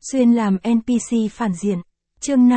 Xuyên làm NPC phản diện. Chương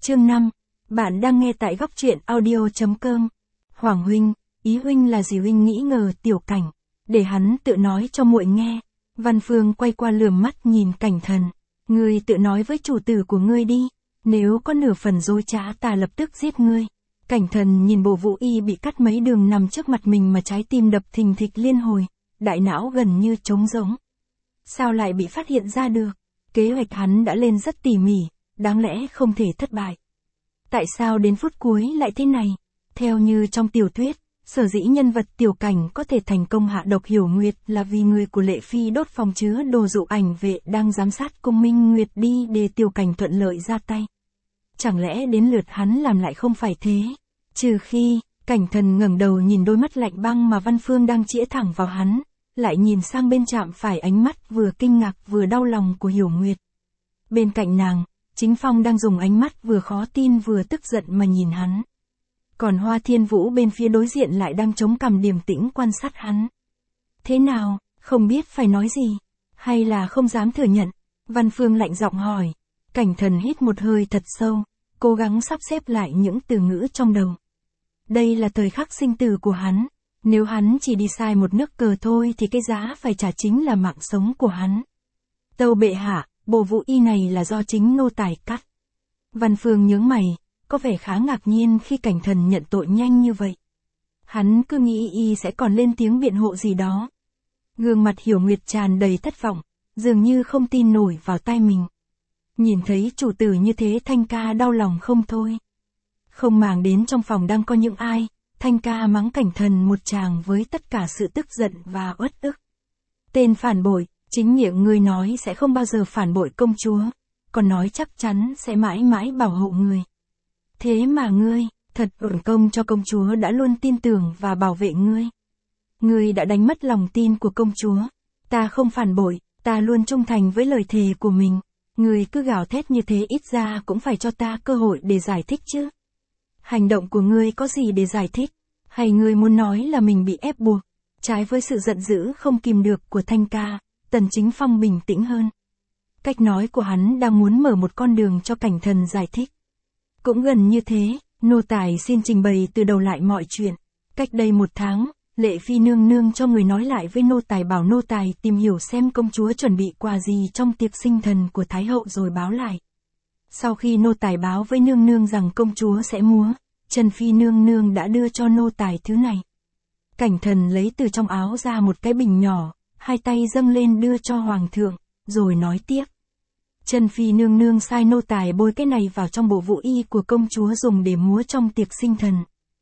5, bạn đang nghe tại góc truyện audio.com. Hoàng huynh, ý huynh là gì huynh nghĩ ngờ Tiểu Cảnh, để hắn tự nói cho muội nghe. Văn Phương quay qua lườm mắt nhìn Cảnh Thần. Ngươi tự nói với chủ tử của ngươi đi, nếu có nửa phần dối trá ta lập tức giết ngươi. Cảnh Thần nhìn Bộ Vũ Y bị cắt mấy đường nằm trước mặt mình mà trái tim đập thình thịch liên hồi, đại não gần như trống rỗng. Sao lại bị phát hiện ra được? Kế hoạch hắn đã lên rất tỉ mỉ, đáng lẽ không thể thất bại. Tại sao đến phút cuối lại thế này? Theo như trong tiểu thuyết, sở dĩ nhân vật Tiểu Cảnh có thể thành công hạ độc Hiểu Nguyệt là vì người của Lệ Phi đốt phòng chứa đồ dụ ảnh vệ đang giám sát cung Minh Nguyệt đi để Tiểu Cảnh thuận lợi ra tay. Chẳng lẽ đến lượt hắn làm lại không phải thế? Trừ khi, Cảnh Thần ngẩng đầu nhìn đôi mắt lạnh băng mà Văn Phương đang chĩa thẳng vào hắn, lại nhìn sang bên chạm phải ánh mắt vừa kinh ngạc vừa đau lòng của Hiểu Nguyệt. Bên cạnh nàng, Chính Phong đang dùng ánh mắt vừa khó tin vừa tức giận mà nhìn hắn. Còn Hoa Thiên Vũ bên phía đối diện lại đang chống cằm điềm tĩnh quan sát hắn. Thế nào, không biết phải nói gì, hay là không dám thừa nhận? Văn Phương lạnh giọng hỏi. Cảnh Thần hít một hơi thật sâu, cố gắng sắp xếp lại những từ ngữ trong đầu. Đây là thời khắc sinh tử của hắn. Nếu hắn chỉ đi sai một nước cờ thôi thì cái giá phải trả chính là mạng sống của hắn. Tâu bệ hạ, Bộ Vũ Y này là do chính nô tài cắt. Văn Phương nhướng mày, có vẻ khá ngạc nhiên khi Cảnh Thần nhận tội nhanh như vậy. Hắn cứ nghĩ y sẽ còn lên tiếng biện hộ gì đó. Gương mặt Hiểu Nguyệt tràn đầy thất vọng, dường như không tin nổi vào tai mình. Nhìn thấy chủ tử như thế Thanh ca đau lòng không thôi. Không màng đến trong phòng đang có những ai, Thanh ca mắng Cảnh Thần một tràng với tất cả sự tức giận và uất ức. Tên phản bội, chính miệng ngươi nói sẽ không bao giờ phản bội công chúa, còn nói chắc chắn sẽ mãi mãi bảo hộ ngươi. Thế mà ngươi, thật uổng công cho công chúa đã luôn tin tưởng và bảo vệ ngươi. Ngươi đã đánh mất lòng tin của công chúa. Ta không phản bội, ta luôn trung thành với lời thề của mình. Ngươi cứ gào thét như thế ít ra cũng phải cho ta cơ hội để giải thích chứ. Hành động của ngươi có gì để giải thích? Hay ngươi muốn nói là mình bị ép buộc? Trái với sự giận dữ không kìm được của Thanh ca, Tần Chính Phong bình tĩnh hơn. Cách nói của hắn đang muốn mở một con đường cho Cảnh Thần giải thích. Cũng gần như thế, nô tài xin trình bày từ đầu lại mọi chuyện. Cách đây 1 tháng, Lệ Phi nương nương cho người nói lại với nô tài bảo nô tài tìm hiểu xem công chúa chuẩn bị quà gì trong tiệc sinh thần của Thái hậu rồi báo lại. Sau khi nô tài báo với nương nương rằng công chúa sẽ múa, Trần Phi nương nương đã đưa cho nô tài thứ này. Cảnh Thần lấy từ trong áo ra một cái bình nhỏ, hai tay dâng lên đưa cho hoàng thượng, rồi nói tiếp. Trần Phi nương nương sai nô tài bôi cái này vào trong bộ vũ y của công chúa dùng để múa trong tiệc sinh thần.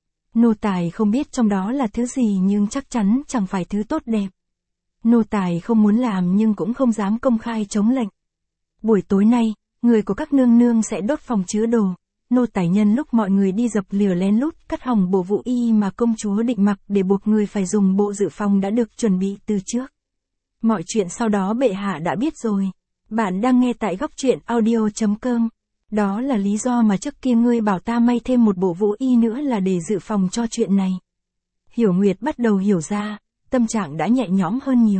Nô tài không biết trong đó là thứ gì nhưng chắc chắn chẳng phải thứ tốt đẹp. Nô tài không muốn làm nhưng cũng không dám công khai chống lệnh. Buổi tối nay, người của các nương nương sẽ đốt phòng chứa đồ. Nô tài nhân lúc mọi người đi dập lửa lén lút cắt hỏng bộ vũ y mà công chúa định mặc để buộc người phải dùng bộ dự phòng đã được chuẩn bị từ trước. Mọi chuyện sau đó bệ hạ đã biết rồi. Bạn đang nghe tại góc truyện audio.com. Đó là lý do mà trước kia ngươi bảo ta may thêm một bộ vũ y nữa là để dự phòng cho chuyện này. Hiểu Nguyệt bắt đầu hiểu ra, tâm trạng đã nhẹ nhõm hơn nhiều.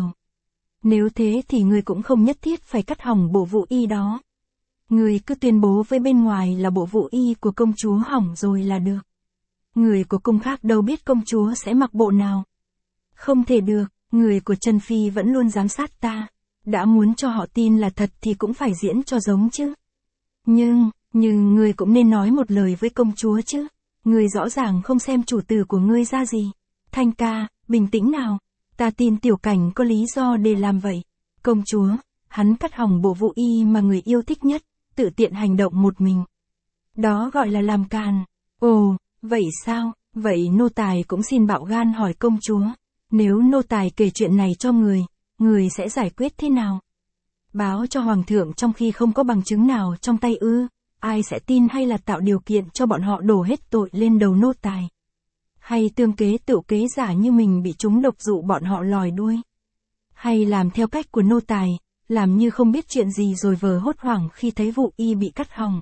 Nếu thế thì ngươi cũng không nhất thiết phải cắt hỏng bộ vũ y đó. Ngươi cứ tuyên bố với bên ngoài là bộ vũ y của công chúa hỏng rồi là được. Người của cung khác đâu biết công chúa sẽ mặc bộ nào. Không thể được, người của Trần Phi vẫn luôn giám sát ta. Đã muốn cho họ tin là thật thì cũng phải diễn cho giống chứ. Nhưng ngươi cũng nên nói một lời với công chúa chứ. Ngươi rõ ràng không xem chủ tử của ngươi ra gì. Thanh ca, bình tĩnh nào. Ta tin Tiểu Cảnh có lý do để làm vậy. Công chúa, hắn cắt hỏng bộ vũ y mà người yêu thích nhất, tự tiện hành động một mình. Đó gọi là làm càn. Ồ, vậy sao? Vậy nô tài cũng xin bạo gan hỏi công chúa. Nếu nô tài kể chuyện này cho người sẽ giải quyết thế nào? Báo cho hoàng thượng trong khi không có bằng chứng nào trong tay ư? Ai sẽ tin hay là tạo điều kiện cho bọn họ đổ hết tội lên đầu nô tài? Hay tương kế tự kế giả như mình bị chúng độc dụ bọn họ lòi đuôi? Hay làm theo cách của nô tài, làm như không biết chuyện gì rồi vờ hốt hoảng khi thấy vụ y bị cắt hỏng?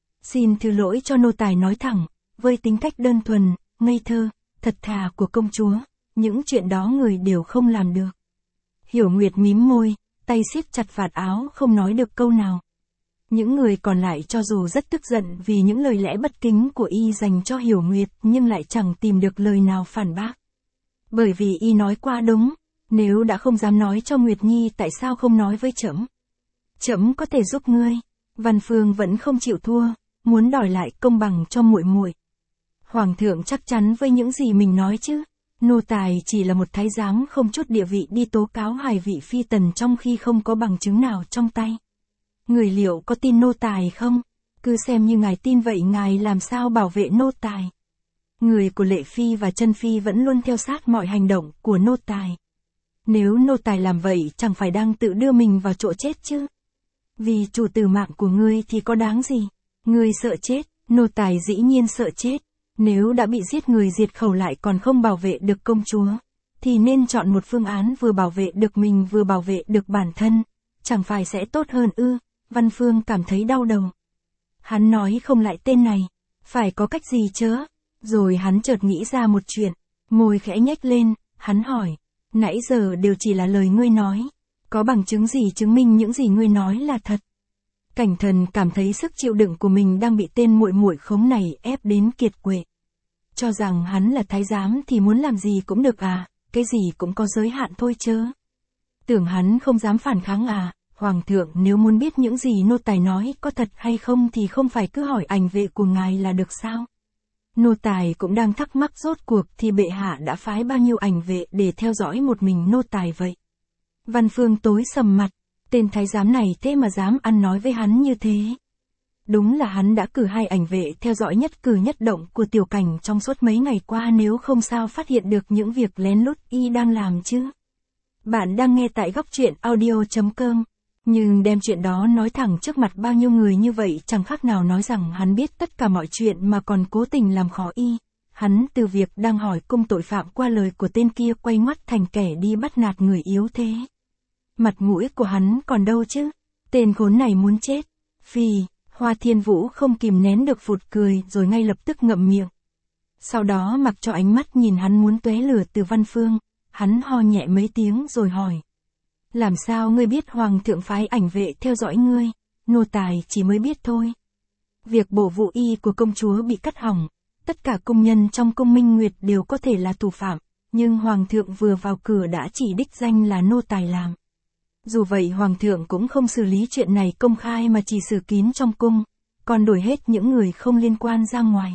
Xin thứ lỗi cho nô tài nói thẳng, với tính cách đơn thuần, ngây thơ, thật thà của công chúa, những chuyện đó người đều không làm được. Hiểu Nguyệt mím môi, tay siết chặt vạt áo không nói được câu nào. Những người còn lại cho dù rất tức giận vì những lời lẽ bất kính của y dành cho Hiểu Nguyệt nhưng lại chẳng tìm được lời nào phản bác. Bởi vì y nói quá đúng, nếu đã không dám nói cho Nguyệt Nhi tại sao không nói với trẫm? Trẫm có thể giúp ngươi. Văn Phương vẫn không chịu thua, muốn đòi lại công bằng cho muội muội. Hoàng thượng chắc chắn với những gì mình nói chứ? Nô tài chỉ là một thái giám không chút địa vị đi tố cáo hai vị phi tần trong khi không có bằng chứng nào trong tay. Người liệu có tin nô tài không? Cứ xem như ngài tin vậy ngài làm sao bảo vệ nô tài? Người của Lệ Phi và Chân Phi vẫn luôn theo sát mọi hành động của nô tài. Nếu nô tài làm vậy chẳng phải đang tự đưa mình vào chỗ chết chứ? Vì chủ tử mạng của ngươi thì có đáng gì? Ngươi sợ chết, nô tài dĩ nhiên sợ chết. Nếu đã bị giết người diệt khẩu lại còn không bảo vệ được công chúa, thì nên chọn một phương án vừa bảo vệ được mình vừa bảo vệ được bản thân. Chẳng phải sẽ tốt hơn ư? Văn Phương cảm thấy đau đầu. Hắn nói không lại tên này. Phải có cách gì chớ? Rồi hắn chợt nghĩ ra một chuyện. Môi khẽ nhếch lên, hắn hỏi. Nãy giờ đều chỉ là lời ngươi nói. Có bằng chứng gì chứng minh những gì ngươi nói là thật? Cảnh Thần cảm thấy sức chịu đựng của mình đang bị tên muội muội khống này ép đến kiệt quệ. Cho rằng hắn là thái giám thì muốn làm gì cũng được à, cái gì cũng có giới hạn thôi chớ. Tưởng hắn không dám phản kháng à, Hoàng thượng nếu muốn biết những gì nô tài nói có thật hay không thì không phải cứ hỏi ảnh vệ của ngài là được sao? Nô tài cũng đang thắc mắc rốt cuộc thì bệ hạ đã phái bao nhiêu ảnh vệ để theo dõi một mình nô tài vậy? Văn Phương tối sầm mặt, tên thái giám này thế mà dám ăn nói với hắn như thế. Đúng là hắn đã cử 2 ảnh vệ theo dõi nhất cử nhất động của Tiểu Cảnh trong suốt mấy ngày qua nếu không sao phát hiện được những việc lén lút y đang làm chứ. Bạn đang nghe tại góc truyện audio.com. Nhưng đem chuyện đó nói thẳng trước mặt bao nhiêu người như vậy chẳng khác nào nói rằng hắn biết tất cả mọi chuyện mà còn cố tình làm khó y. Hắn từ việc đang hỏi cung tội phạm qua lời của tên kia quay ngoắt thành kẻ đi bắt nạt người yếu thế. Mặt mũi của hắn còn đâu chứ? Tên khốn này muốn chết. Phì, Hoa Thiên Vũ không kìm nén được phụt cười rồi ngay lập tức ngậm miệng. Sau đó mặc cho ánh mắt nhìn hắn muốn tóe lửa từ Văn Phương, hắn ho nhẹ mấy tiếng rồi hỏi. Làm sao ngươi biết Hoàng thượng phái ảnh vệ theo dõi ngươi? Nô tài chỉ mới biết thôi. Việc bổ vụ y của công chúa bị cắt hỏng, tất cả công nhân trong cung Minh Nguyệt đều có thể là thủ phạm, nhưng Hoàng thượng vừa vào cửa đã chỉ đích danh là nô tài làm. Dù vậy Hoàng thượng cũng không xử lý chuyện này công khai mà chỉ xử kín trong cung, còn đuổi hết những người không liên quan ra ngoài.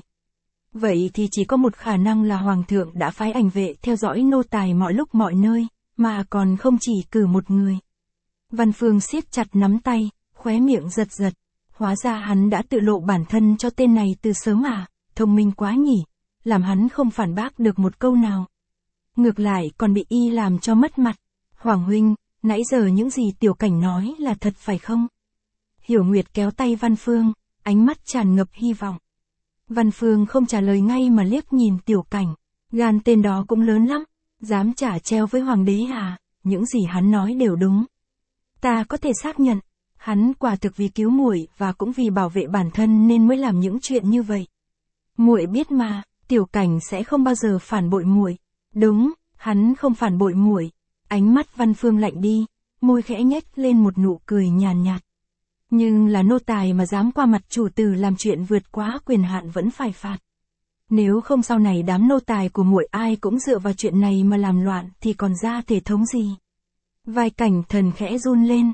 Vậy thì chỉ có một khả năng là Hoàng thượng đã phái ảnh vệ theo dõi nô tài mọi lúc mọi nơi, mà còn không chỉ cử một người. Văn Phương siết chặt nắm tay, khóe miệng giật giật. Hóa ra hắn đã tự lộ bản thân cho tên này từ sớm à, thông minh quá nhỉ, làm hắn không phản bác được một câu nào. Ngược lại còn bị y làm cho mất mặt. Hoàng huynh, nãy giờ những gì Tiểu Cảnh nói là thật phải không? Hiểu Nguyệt kéo tay Văn Phương, ánh mắt tràn ngập hy vọng. Văn Phương không trả lời ngay mà liếc nhìn Tiểu Cảnh. Gan tên đó cũng lớn lắm, dám trả treo với hoàng đế à, những gì hắn nói đều đúng. Ta có thể xác nhận, hắn quả thực vì cứu muội và cũng vì bảo vệ bản thân nên mới làm những chuyện như vậy. Muội biết mà, Tiểu Cảnh sẽ không bao giờ phản bội muội. Đúng, hắn không phản bội muội. Ánh mắt Văn Phương lạnh đi, môi khẽ nhếch lên một nụ cười nhàn nhạt. Nhưng là nô tài mà dám qua mặt chủ tử làm chuyện vượt quá quyền hạn vẫn phải phạt. Nếu không sau này đám nô tài của muội ai cũng dựa vào chuyện này mà làm loạn thì còn ra thể thống gì. Vai Cảnh Thần khẽ run lên.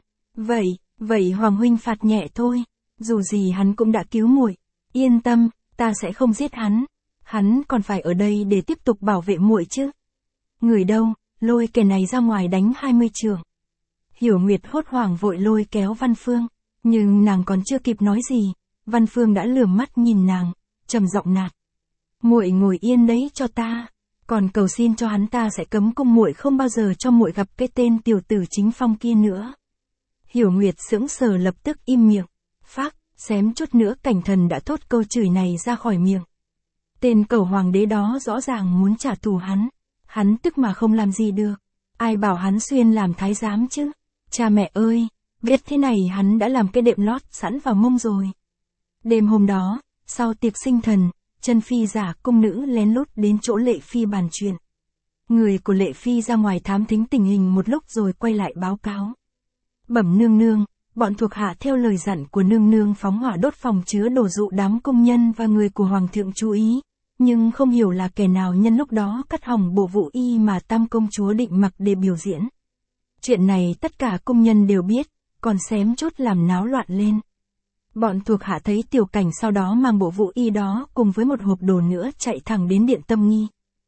Vậy Hoàng huynh phạt nhẹ thôi. Dù gì hắn cũng đã cứu muội. Yên tâm, ta sẽ không giết hắn. Hắn còn phải ở đây để tiếp tục bảo vệ muội chứ. Người đâu, lôi kẻ này ra ngoài đánh 20 chưởng. Hiểu Nguyệt hốt hoảng vội lôi kéo Văn Phương. Nhưng nàng còn chưa kịp nói gì, Văn Phương đã lườm mắt nhìn nàng, trầm giọng nạt. Muội ngồi yên đấy cho ta, còn cầu xin cho hắn ta sẽ cấm cung muội không bao giờ cho muội gặp cái tên tiểu tử Chính Phong kia nữa. Hiểu Nguyệt sững sờ lập tức im miệng. Phác, xém chút nữa Cảnh Thần đã thốt câu chửi này ra khỏi miệng. Tên cẩu hoàng đế đó rõ ràng muốn trả thù hắn tức mà không làm gì được. Ai bảo hắn xuyên làm thái giám chứ? Cha mẹ ơi, biết thế này hắn đã làm cái đệm lót sẵn vào mông rồi. Đêm hôm đó, sau tiệc sinh thần, Chân Phi giả cung nữ lén lút đến chỗ Lệ Phi bàn chuyện. Người của Lệ Phi ra ngoài thám thính tình hình một lúc rồi quay lại báo cáo. Bẩm nương nương, bọn thuộc hạ theo lời dặn của nương nương phóng hỏa đốt phòng chứa đồ dụ đám công nhân và người của hoàng thượng chú ý, nhưng không hiểu là kẻ nào nhân lúc đó cắt hỏng bộ vụ y mà tam công chúa định mặc để biểu diễn. Chuyện này tất cả công nhân đều biết, còn xém chút làm náo loạn lên. Bọn thuộc hạ thấy Tiểu Cảnh sau đó mang bộ vụ y đó cùng với một hộp đồ nữa chạy thẳng đến điện Tâm Nghi.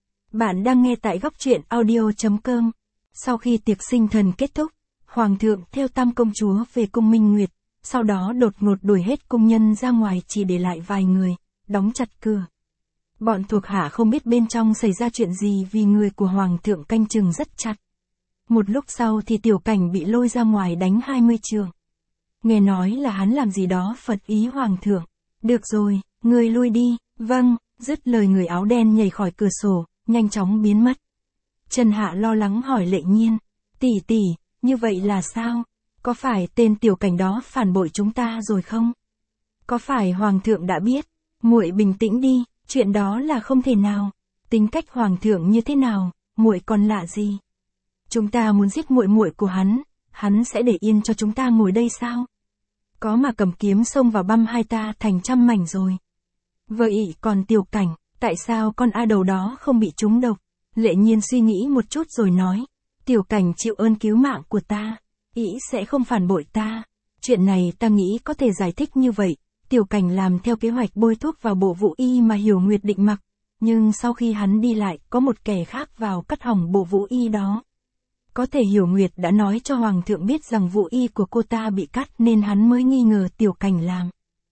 Bạn đang nghe tại góc truyện audio.com. Sau khi tiệc sinh thần kết thúc, Hoàng thượng theo tam công chúa về cung Minh Nguyệt, sau đó đột ngột đuổi hết công nhân ra ngoài chỉ để lại vài người, đóng chặt cửa. Bọn thuộc hạ không biết bên trong xảy ra chuyện gì vì người của Hoàng thượng canh chừng rất chặt. Một lúc sau thì Tiểu Cảnh bị lôi ra ngoài đánh 20 trường. Nghe nói là hắn làm gì đó phật ý Hoàng thượng. Được rồi, ngươi lui đi. Vâng, dứt lời người áo đen nhảy khỏi cửa sổ, nhanh chóng biến mất. Trần Hạ lo lắng hỏi Lệ Nhiên, tỷ tỷ, như vậy là sao? Có phải tên Tiểu Cảnh đó phản bội chúng ta rồi không? Có phải Hoàng thượng đã biết? Muội bình tĩnh đi, chuyện đó là không thể nào. Tính cách Hoàng thượng như thế nào, muội còn lạ gì? Chúng ta muốn giết muội muội của hắn sẽ để yên cho chúng ta ngồi đây sao? Có mà cầm kiếm xông vào băm hai ta thành trăm mảnh rồi. Vậy còn Tiểu Cảnh, tại sao con A Đầu đó không bị trúng độc? Lệ Nhiên suy nghĩ một chút rồi nói, Tiểu Cảnh chịu ơn cứu mạng của ta, ý sẽ không phản bội ta. Chuyện này ta nghĩ có thể giải thích như vậy, Tiểu Cảnh làm theo kế hoạch bôi thuốc vào bộ vụ y mà Hiểu Nguyệt định mặc, nhưng sau khi hắn đi lại có một kẻ khác vào cắt hỏng bộ vụ y đó. Có thể Hiểu Nguyệt đã nói cho Hoàng thượng biết rằng vụ y của cô ta bị cắt nên hắn mới nghi ngờ Tiểu Cảnh làm.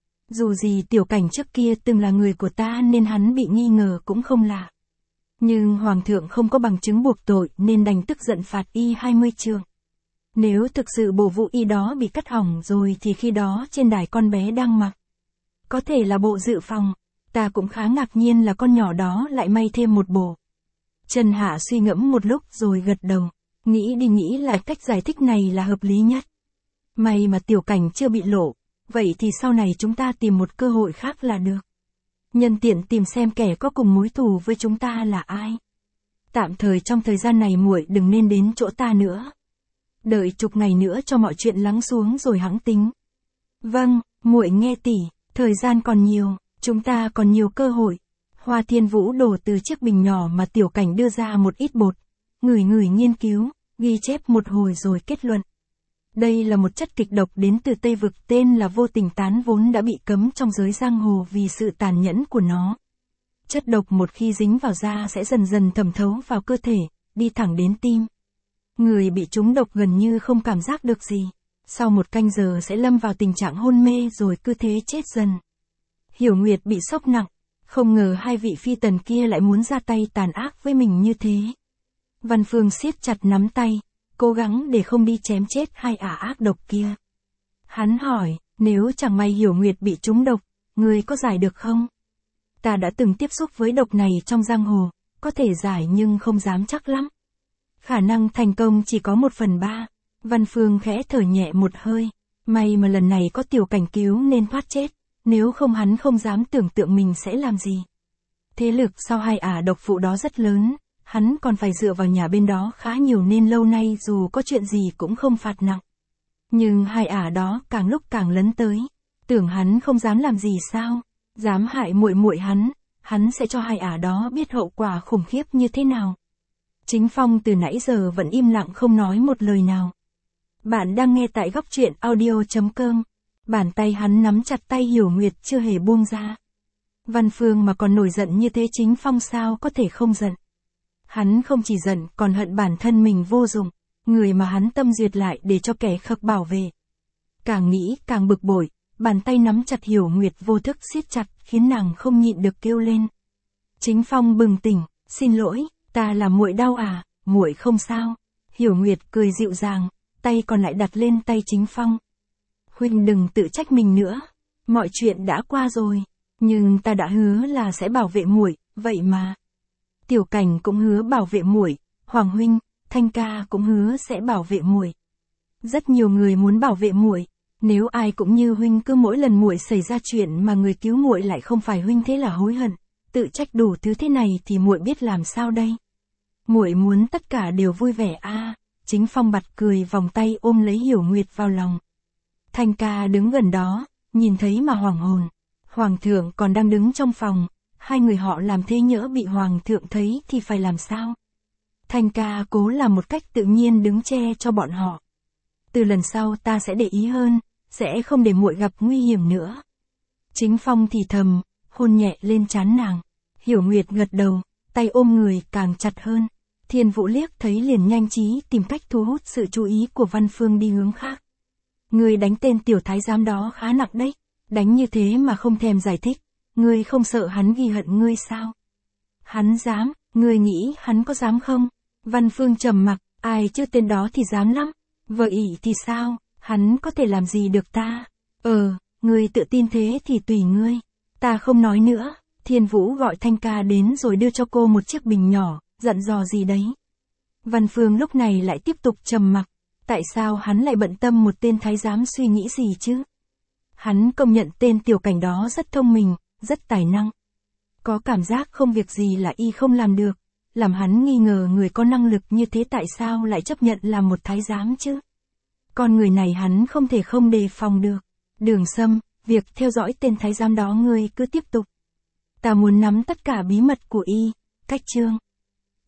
Dù gì Tiểu Cảnh trước kia từng là người của ta nên hắn bị nghi ngờ cũng không lạ. Nhưng Hoàng thượng không có bằng chứng buộc tội nên đành tức giận phạt y 20 trường. Nếu thực sự bộ vụ y đó bị cắt hỏng rồi thì khi đó trên đài con bé đang mặc. Có thể là bộ dự phòng, ta cũng khá ngạc nhiên là con nhỏ đó lại may thêm một bộ. Trần Hạ suy ngẫm một lúc rồi gật đầu. Nghĩ đi nghĩ lại cách giải thích này là hợp lý nhất. May mà Tiểu Cảnh chưa bị lộ, vậy thì sau này chúng ta tìm một cơ hội khác là được. Nhân tiện tìm xem kẻ có cùng mối thù với chúng ta là ai. Tạm thời trong thời gian này muội đừng nên đến chỗ ta nữa. Đợi chục ngày nữa cho mọi chuyện lắng xuống rồi hẵng tính. Vâng, muội nghe tỷ, thời gian còn nhiều, chúng ta còn nhiều cơ hội. Hoa Thiên Vũ đổ từ chiếc bình nhỏ mà Tiểu Cảnh đưa ra một ít bột. Ngửi nghiên cứu, ghi chép một hồi rồi kết luận. Đây là một chất kịch độc đến từ Tây Vực tên là vô tình tán vốn đã bị cấm trong giới giang hồ vì sự tàn nhẫn của nó. Chất độc một khi dính vào da sẽ dần dần thẩm thấu vào cơ thể, đi thẳng đến tim. Người bị trúng độc gần như không cảm giác được gì. Sau một canh giờ sẽ lâm vào tình trạng hôn mê rồi cứ thế chết dần. Hiểu Nguyệt bị sốc nặng, không ngờ hai vị phi tần kia lại muốn ra tay tàn ác với mình như thế. Văn Phương siết chặt nắm tay, cố gắng để không đi chém chết hai ả ác độc kia. Hắn hỏi, nếu chẳng may Hiểu Nguyệt bị trúng độc, ngươi có giải được không? Ta đã từng tiếp xúc với độc này trong giang hồ, có thể giải nhưng không dám chắc lắm. Khả năng thành công chỉ có 1/3. Văn Phương khẽ thở nhẹ một hơi, may mà lần này có Tiểu Cảnh cứu nên thoát chết, nếu không hắn không dám tưởng tượng mình sẽ làm gì. Thế lực sau hai ả độc phụ đó rất lớn. Hắn còn phải dựa vào nhà bên đó khá nhiều nên lâu nay dù có chuyện gì cũng không phạt nặng. Nhưng hai ả đó càng lúc càng lấn tới. Tưởng hắn không dám làm gì sao? Dám hại muội muội hắn sẽ cho hai ả đó biết hậu quả khủng khiếp như thế nào. Chính Phong từ nãy giờ vẫn im lặng không nói một lời nào. Bạn đang nghe tại góc truyện audio.com. Bàn tay hắn nắm chặt tay Hiểu Nguyệt chưa hề buông ra. Văn Phương mà còn nổi giận như thế Chính Phong sao có thể không giận. Hắn không chỉ giận còn hận bản thân mình vô dụng, người mà hắn tâm duyệt lại để cho kẻ khắc bảo vệ. Càng nghĩ càng bực bội, bàn tay nắm chặt Hiểu Nguyệt vô thức siết chặt khiến nàng không nhịn được kêu lên. Chính Phong bừng tỉnh, xin lỗi, ta làm muội đau à, muội không sao. Hiểu Nguyệt cười dịu dàng, tay còn lại đặt lên tay Chính Phong. Huynh đừng tự trách mình nữa, mọi chuyện đã qua rồi, nhưng ta đã hứa là sẽ bảo vệ muội, vậy mà. Tiểu Cảnh cũng hứa bảo vệ muội, Hoàng huynh, Thanh ca cũng hứa sẽ bảo vệ muội. Rất nhiều người muốn bảo vệ muội, nếu ai cũng như huynh cứ mỗi lần muội xảy ra chuyện mà người cứu muội lại không phải huynh thế là hối hận, tự trách đủ thứ thế này thì muội biết làm sao đây? Muội muốn tất cả đều vui vẻ a. Chính Phong bật cười vòng tay ôm lấy Hiểu Nguyệt vào lòng. Thanh ca đứng gần đó, nhìn thấy mà hoảng hồn. Hoàng thượng còn đang đứng trong phòng, hai người họ làm thế nhỡ bị hoàng thượng thấy thì phải làm sao? Thanh ca cố làm một cách tự nhiên đứng che cho bọn họ. Từ lần sau ta sẽ để ý hơn, sẽ không để muội gặp nguy hiểm nữa. Chính Phong thì thầm, hôn nhẹ lên trán nàng. Hiểu Nguyệt gật đầu, tay ôm người càng chặt hơn. Thiên Vũ liếc thấy liền nhanh trí tìm cách thu hút sự chú ý của Văn Phương đi hướng khác. Ngươi đánh tên tiểu thái giám đó khá nặng đấy, đánh như thế mà không thèm giải thích, ngươi không sợ hắn ghi hận ngươi sao? Hắn dám, ngươi nghĩ hắn có dám không? Văn Phương trầm mặc, ai chứ tên đó thì dám lắm, vậy thì sao, hắn có thể làm gì được ta? Ngươi tự tin thế thì tùy ngươi, ta không nói nữa. Thiên Vũ gọi Thanh ca đến rồi đưa cho cô một chiếc bình nhỏ, dặn dò gì đấy. Văn Phương lúc này lại tiếp tục trầm mặc, tại sao hắn lại bận tâm một tên thái giám suy nghĩ gì chứ? Hắn công nhận tên tiểu cảnh đó rất thông minh, rất tài năng. Có cảm giác không việc gì là y không làm được, làm hắn nghi ngờ người có năng lực như thế tại sao lại chấp nhận làm một thái giám chứ? Con người này hắn không thể không đề phòng được. Đường Sâm, việc theo dõi tên thái giám đó ngươi cứ tiếp tục. Ta muốn nắm tất cả bí mật của y, cách chương.